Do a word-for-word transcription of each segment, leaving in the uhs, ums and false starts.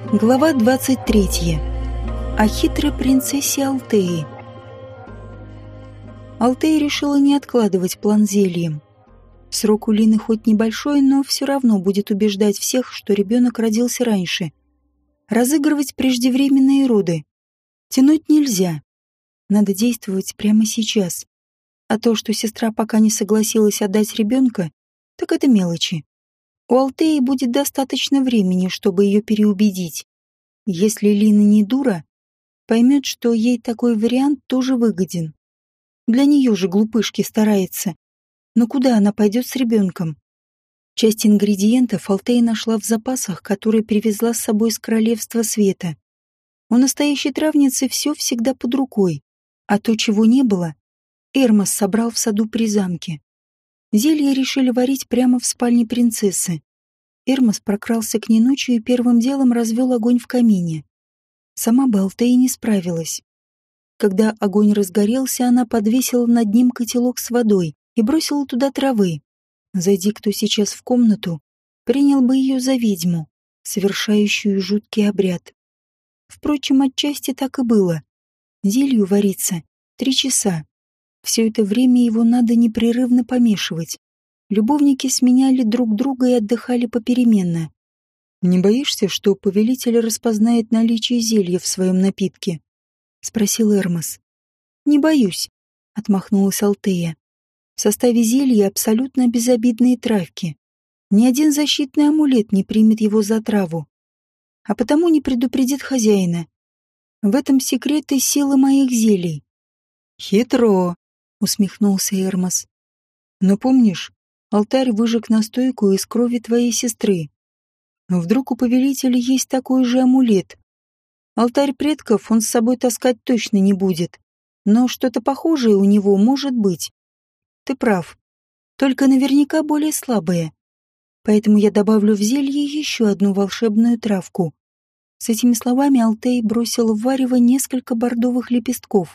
Глава двадцать третья. О хитрой принцессе Алтеи. Алтея решила не откладывать план зельем. Срок у Лины хоть небольшой, но все равно будет убеждать всех, что ребенок родился раньше. Разыгрывать преждевременные роды. Тянуть нельзя. Надо действовать прямо сейчас. А то, что сестра пока не согласилась отдать ребенка, так это мелочи. У Алтеи будет достаточно времени, чтобы ее переубедить. Если Лина не дура, поймет, что ей такой вариант тоже выгоден. Для нее же глупышки старается. Но куда она пойдет с ребенком? Часть ингредиентов Алтея нашла в запасах, которые привезла с собой из Королевства Света. У настоящей травницы все всегда под рукой, а то, чего не было, Эрмос собрал в саду при замке. Зелье решили варить прямо в спальне принцессы. Эрмос прокрался к ней ночью и первым делом развел огонь в камине. Сама бы Алтея не справилась. Когда огонь разгорелся, она подвесила над ним котелок с водой и бросила туда травы. Зайди кто сейчас в комнату, принял бы ее за ведьму, совершающую жуткий обряд. Впрочем, отчасти так и было. Зелью варится три часа. Все это время его надо непрерывно помешивать. Любовники сменяли друг друга и отдыхали попеременно. «Не боишься, что повелитель распознает наличие зелья в своем напитке?» — спросил Эрмос. «Не боюсь», — отмахнулась Алтея. «В составе зелья абсолютно безобидные травки. Ни один защитный амулет не примет его за траву, а потому не предупредит хозяина. В этом секрет и силы моих зелий». «Хитро», — усмехнулся Эрмос. «Но помнишь, алтарь выжег настойку из крови твоей сестры. Вдруг у повелителя есть такой же амулет? Алтарь предков он с собой таскать точно не будет, но что-то похожее у него может быть. Ты прав, только наверняка более слабое. Поэтому я добавлю в зелье еще одну волшебную травку». С этими словами Алтея бросила в варево несколько бордовых лепестков.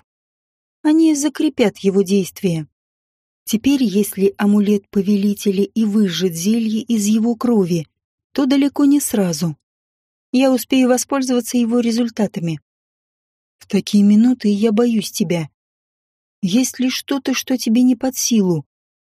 Они закрепят его действие. Теперь, если амулет повелителя и выжжет зелье из его крови, то далеко не сразу. Я успею воспользоваться его результатами. В такие минуты я боюсь тебя. Есть ли что-то, что тебе не под силу?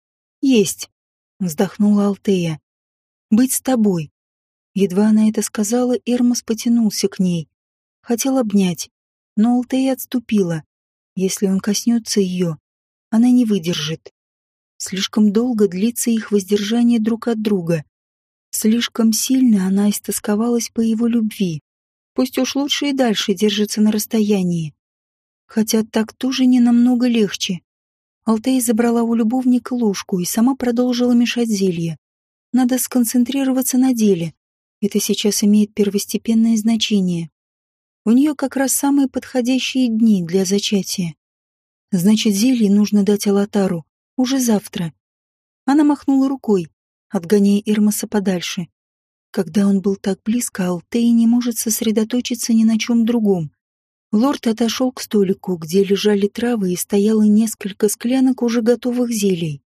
Есть, вздохнула Алтея. Быть с тобой. Едва она это сказала, Эрмос потянулся к ней. Хотел обнять, но Алтея отступила. Если он коснется ее, она не выдержит. Слишком долго длится их воздержание друг от друга. Слишком сильно она истосковалась по его любви. Пусть уж лучше и дальше держится на расстоянии. Хотя так тоже не намного легче. Алтея забрала у любовника ложку и сама продолжила мешать зелье. Надо сконцентрироваться на деле. Это сейчас имеет первостепенное значение. У нее как раз самые подходящие дни для зачатия. Значит, зелье нужно дать Алатару уже завтра. Она махнула рукой, отгоняя Эрмоса подальше. Когда он был так близко, Алтея не может сосредоточиться ни на чем другом. Лорд отошел к столику, где лежали травы и стояло несколько склянок уже готовых зелий.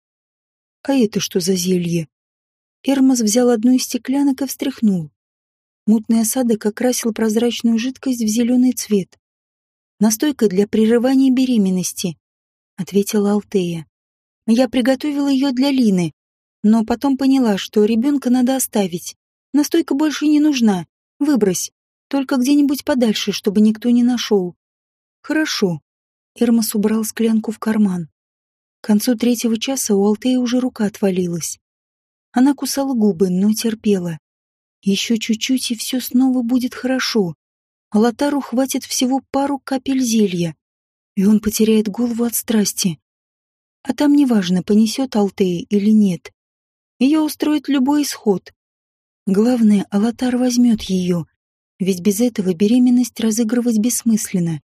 «А это что за зелье?» Эрмос взял одну из стеклянок и встряхнул. Мутный осадок окрасил прозрачную жидкость в зеленый цвет. «Настойка для прерывания беременности», — ответила Алтея. «Я приготовила ее для Лины, но потом поняла, что ребенка надо оставить. Настойка больше не нужна. Выбрось. Только где-нибудь подальше, чтобы никто не нашел». «Хорошо». Эрмос убрал склянку в карман. К концу третьего часа у Алтеи уже рука отвалилась. Она кусала губы, но терпела. Еще чуть-чуть, и все снова будет хорошо. Алатару хватит всего пару капель зелья, и он потеряет голову от страсти. А там неважно, понесет Алтея или нет. Ее устроит любой исход. Главное, Алатар возьмет ее, ведь без этого беременность разыгрывать бессмысленно.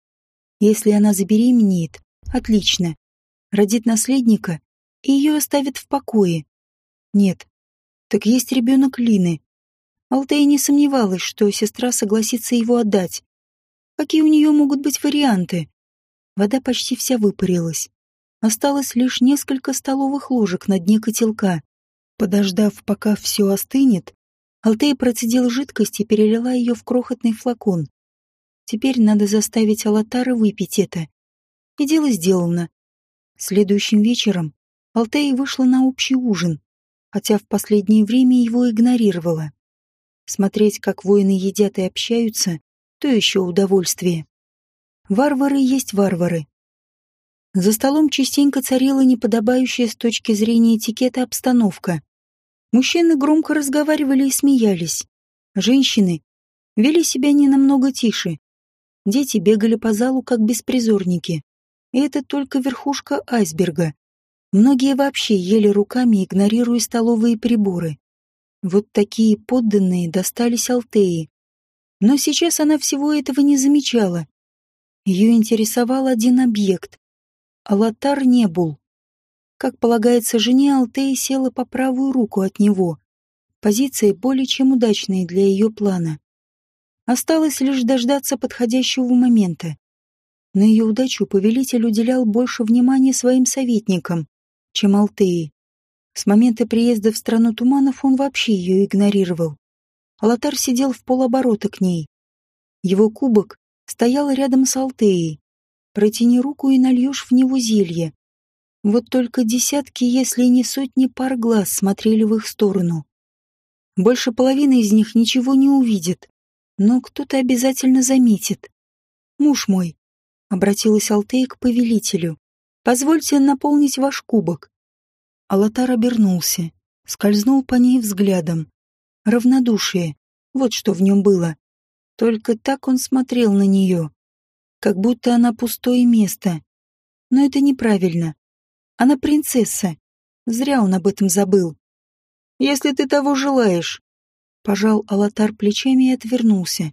Если она забеременеет, отлично. Родит наследника, и ее оставят в покое. Нет, так есть ребенок Лины. Алтея не сомневалась, что сестра согласится его отдать. Какие у нее могут быть варианты? Вода почти вся выпарилась. Осталось лишь несколько столовых ложек на дне котелка. Подождав, пока все остынет, Алтея процедила жидкость и перелила ее в крохотный флакон. Теперь надо заставить Алатара выпить это. И дело сделано. Следующим вечером Алтея вышла на общий ужин, хотя в последнее время его игнорировала. Смотреть, как воины едят и общаются, то еще удовольствие. Варвары есть варвары. За столом частенько царила неподобающая с точки зрения этикета обстановка. Мужчины громко разговаривали и смеялись. Женщины вели себя не намного тише. Дети бегали по залу, как беспризорники. И это только верхушка айсберга. Многие вообще ели руками, игнорируя столовые приборы. Вот такие подданные достались Алтее. Но сейчас она всего этого не замечала. Ее интересовал один объект. Алатар Небул. Как полагается жене, Алтея села по правую руку от него. Позиция более чем удачная для ее плана. Осталось лишь дождаться подходящего момента. На ее удачу повелитель уделял больше внимания своим советникам, чем Алтее. С момента приезда в страну туманов он вообще ее игнорировал. Алатар сидел в полоборота к ней. Его кубок стоял рядом с Алтеей. Протяни руку и нальешь в него зелье. Вот только десятки, если не сотни пар глаз смотрели в их сторону. Больше половины из них ничего не увидит, но кто-то обязательно заметит. «Муж мой», — обратилась Алтея к повелителю, — «позвольте наполнить ваш кубок». Алатар обернулся, скользнул по ней взглядом. Равнодушие, вот что в нем было. Только так он смотрел на нее, как будто она пустое место. Но это неправильно. Она принцесса. Зря он об этом забыл. «Если ты того желаешь», — пожал Алатар плечами и отвернулся.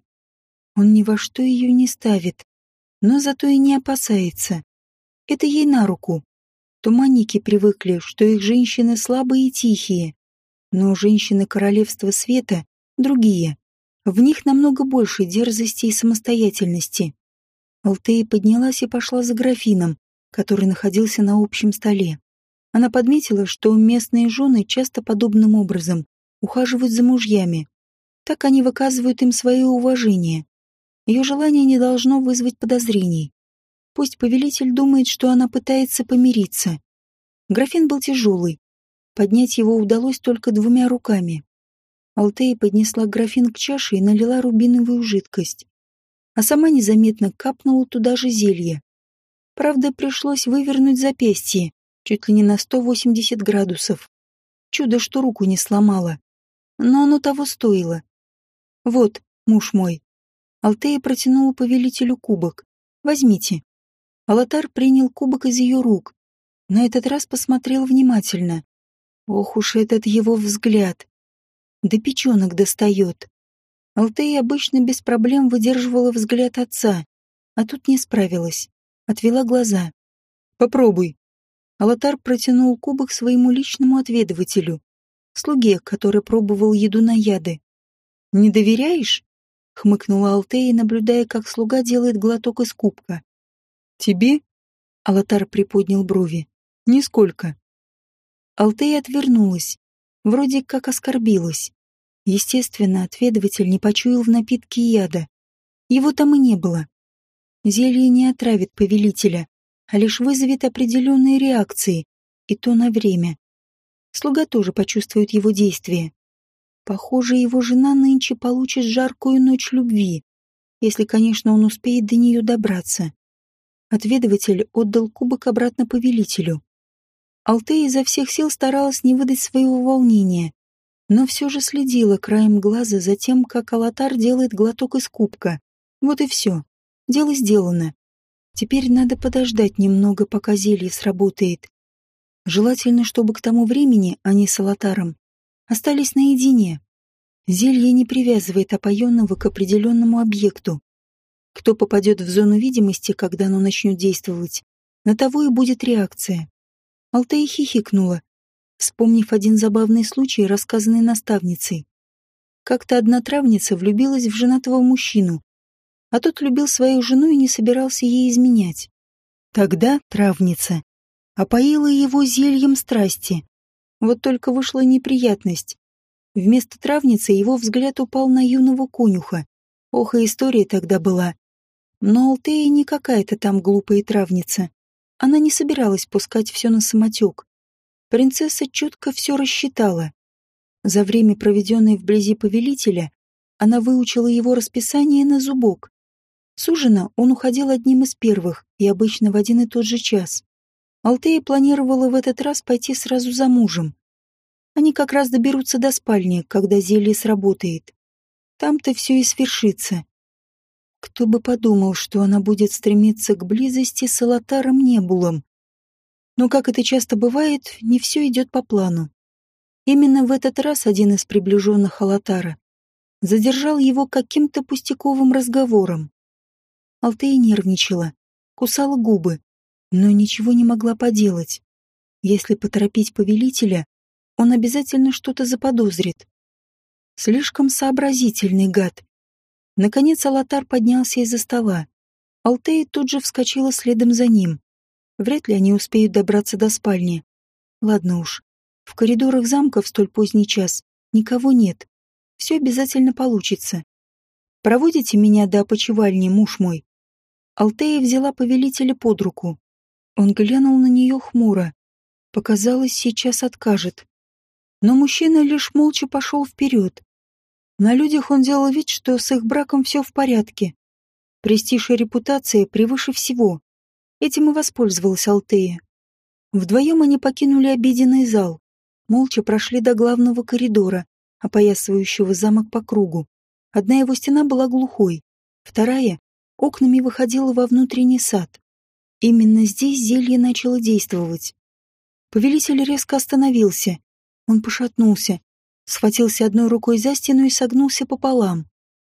Он ни во что ее не ставит, но зато и не опасается. Это ей на руку. Туманники привыкли, что их женщины слабые и тихие. Но женщины Королевства Света другие. В них намного больше дерзости и самостоятельности. Алтея поднялась и пошла за графином, который находился на общем столе. Она подметила, что местные жены часто подобным образом ухаживают за мужьями. Так они выказывают им свое уважение. Ее желание не должно вызвать подозрений. Пусть повелитель думает, что она пытается помириться. Графин был тяжелый. Поднять его удалось только двумя руками. Алтея поднесла графин к чаше и налила рубиновую жидкость. А сама незаметно капнула туда же зелье. Правда, пришлось вывернуть запястье, чуть ли не на сто восемьдесят градусов. Чудо, что руку не сломало. Но оно того стоило. «Вот, муж мой». Алтея протянула повелителю кубок. «Возьмите». Алатар принял кубок из ее рук. На этот раз посмотрел внимательно. Ох уж этот его взгляд. До печенок достает. Алтея обычно без проблем выдерживала взгляд отца, а тут не справилась. Отвела глаза. «Попробуй». Алатар протянул кубок своему личному отведывателю, слуге, который пробовал еду на яды. «Не доверяешь?» — хмыкнула Алтея, наблюдая, как слуга делает глоток из кубка. «Тебе?» — Алатар приподнял брови. «Нисколько». Алтея отвернулась, вроде как оскорбилась. Естественно, отведыватель не почуял в напитке яда. Его там и не было. Зелье не отравит повелителя, а лишь вызовет определенные реакции, и то на время. Слуга тоже почувствует его действие. Похоже, его жена нынче получит жаркую ночь любви, если, конечно, он успеет до нее добраться. Отведыватель отдал кубок обратно повелителю. Алтея изо всех сил старалась не выдать своего волнения, но все же следила краем глаза за тем, как Алатар делает глоток из кубка. Вот и все. Дело сделано. Теперь надо подождать немного, пока зелье сработает. Желательно, чтобы к тому времени они с Алатаром остались наедине. Зелье не привязывает опоенного к определенному объекту. Кто попадет в зону видимости, когда оно начнет действовать, на того и будет реакция. Алтея хихикнула, вспомнив один забавный случай, рассказанный наставницей. Как-то одна травница влюбилась в женатого мужчину, а тот любил свою жену и не собирался ей изменять. Тогда травница опоила его зельем страсти. Вот только вышла неприятность. Вместо травницы его взгляд упал на юного конюха. Ох, и история тогда была. Но Алтея не какая-то там глупая травница. Она не собиралась пускать все на самотек. Принцесса чутко все рассчитала. За время, проведенное вблизи повелителя, она выучила его расписание на зубок. С ужина он уходил одним из первых, и обычно в один и тот же час. Алтея планировала в этот раз пойти сразу за мужем. Они как раз доберутся до спальни, когда зелье сработает. Там-то все и свершится. Кто бы подумал, что она будет стремиться к близости с Алатаром Небулом. Но, как это часто бывает, не все идет по плану. Именно в этот раз один из приближенных Алатара задержал его каким-то пустяковым разговором. Алтея нервничала, кусала губы, но ничего не могла поделать. Если поторопить повелителя, он обязательно что-то заподозрит. Слишком сообразительный гад. Наконец Алатар поднялся из-за стола. Алтея тут же вскочила следом за ним. Вряд ли они успеют добраться до спальни. Ладно уж. В коридорах замка в столь поздний час никого нет. Все обязательно получится. Проводите меня до опочивальни, муж мой. Алтея взяла повелителя под руку. Он глянул на нее хмуро. Показалось, сейчас откажет. Но мужчина лишь молча пошел вперед. На людях он делал вид, что с их браком все в порядке. Престиж и репутация превыше всего. Этим и воспользовалась Алтея. Вдвоем они покинули обеденный зал. Молча прошли до главного коридора, опоясывающего замок по кругу. Одна его стена была глухой, вторая — окнами выходила во внутренний сад. Именно здесь зелье начало действовать. Повелитель резко остановился. Он пошатнулся, схватился одной рукой за стену и согнулся пополам.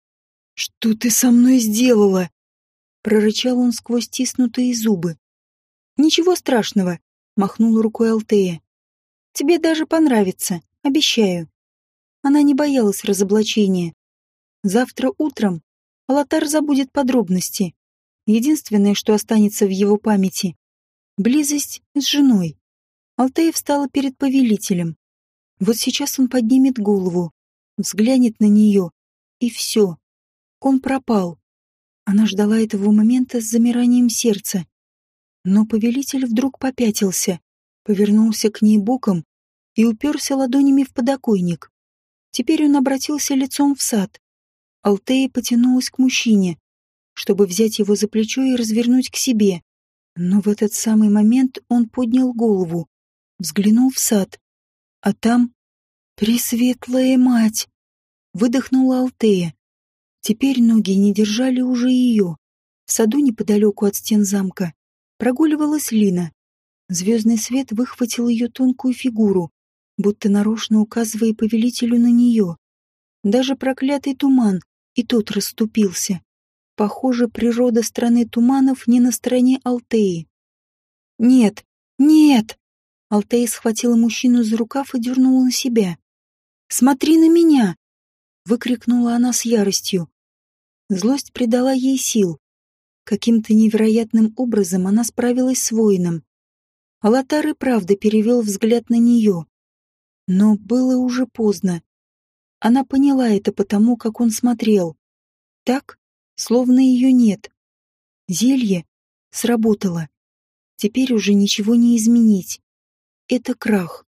«Что ты со мной сделала?» — прорычал он сквозь стиснутые зубы. «Ничего страшного», — махнула рукой Алтея. «Тебе даже понравится, обещаю». Она не боялась разоблачения. Завтра утром Алатар забудет подробности. Единственное, что останется в его памяти — близость с женой. Алтея встала перед повелителем. Вот сейчас он поднимет голову, взглянет на нее, и все. Он пропал. Она ждала этого момента с замиранием сердца. Но повелитель вдруг попятился, повернулся к ней боком и уперся ладонями в подоконник. Теперь он обратился лицом в сад. Алтея потянулась к мужчине, чтобы взять его за плечо и развернуть к себе. Но в этот самый момент он поднял голову, взглянул в сад. А там «Пресветлая мать!» — выдохнула Алтея. Теперь ноги не держали уже ее. В саду неподалеку от стен замка прогуливалась Лина. Звездный свет выхватил ее тонкую фигуру, будто нарочно указывая повелителю на нее. Даже проклятый туман и тот расступился. Похоже, природа страны туманов не на стороне Алтеи. «Нет! Нет!» Алтея схватила мужчину за рукав и дернула на себя. «Смотри на меня!» — выкрикнула она с яростью. Злость придала ей сил. Каким-то невероятным образом она справилась с воином. Алатар и правда перевел взгляд на нее. Но было уже поздно. Она поняла это потому, как он смотрел. Так, словно ее нет. Зелье сработало. Теперь уже ничего не изменить. Это крах.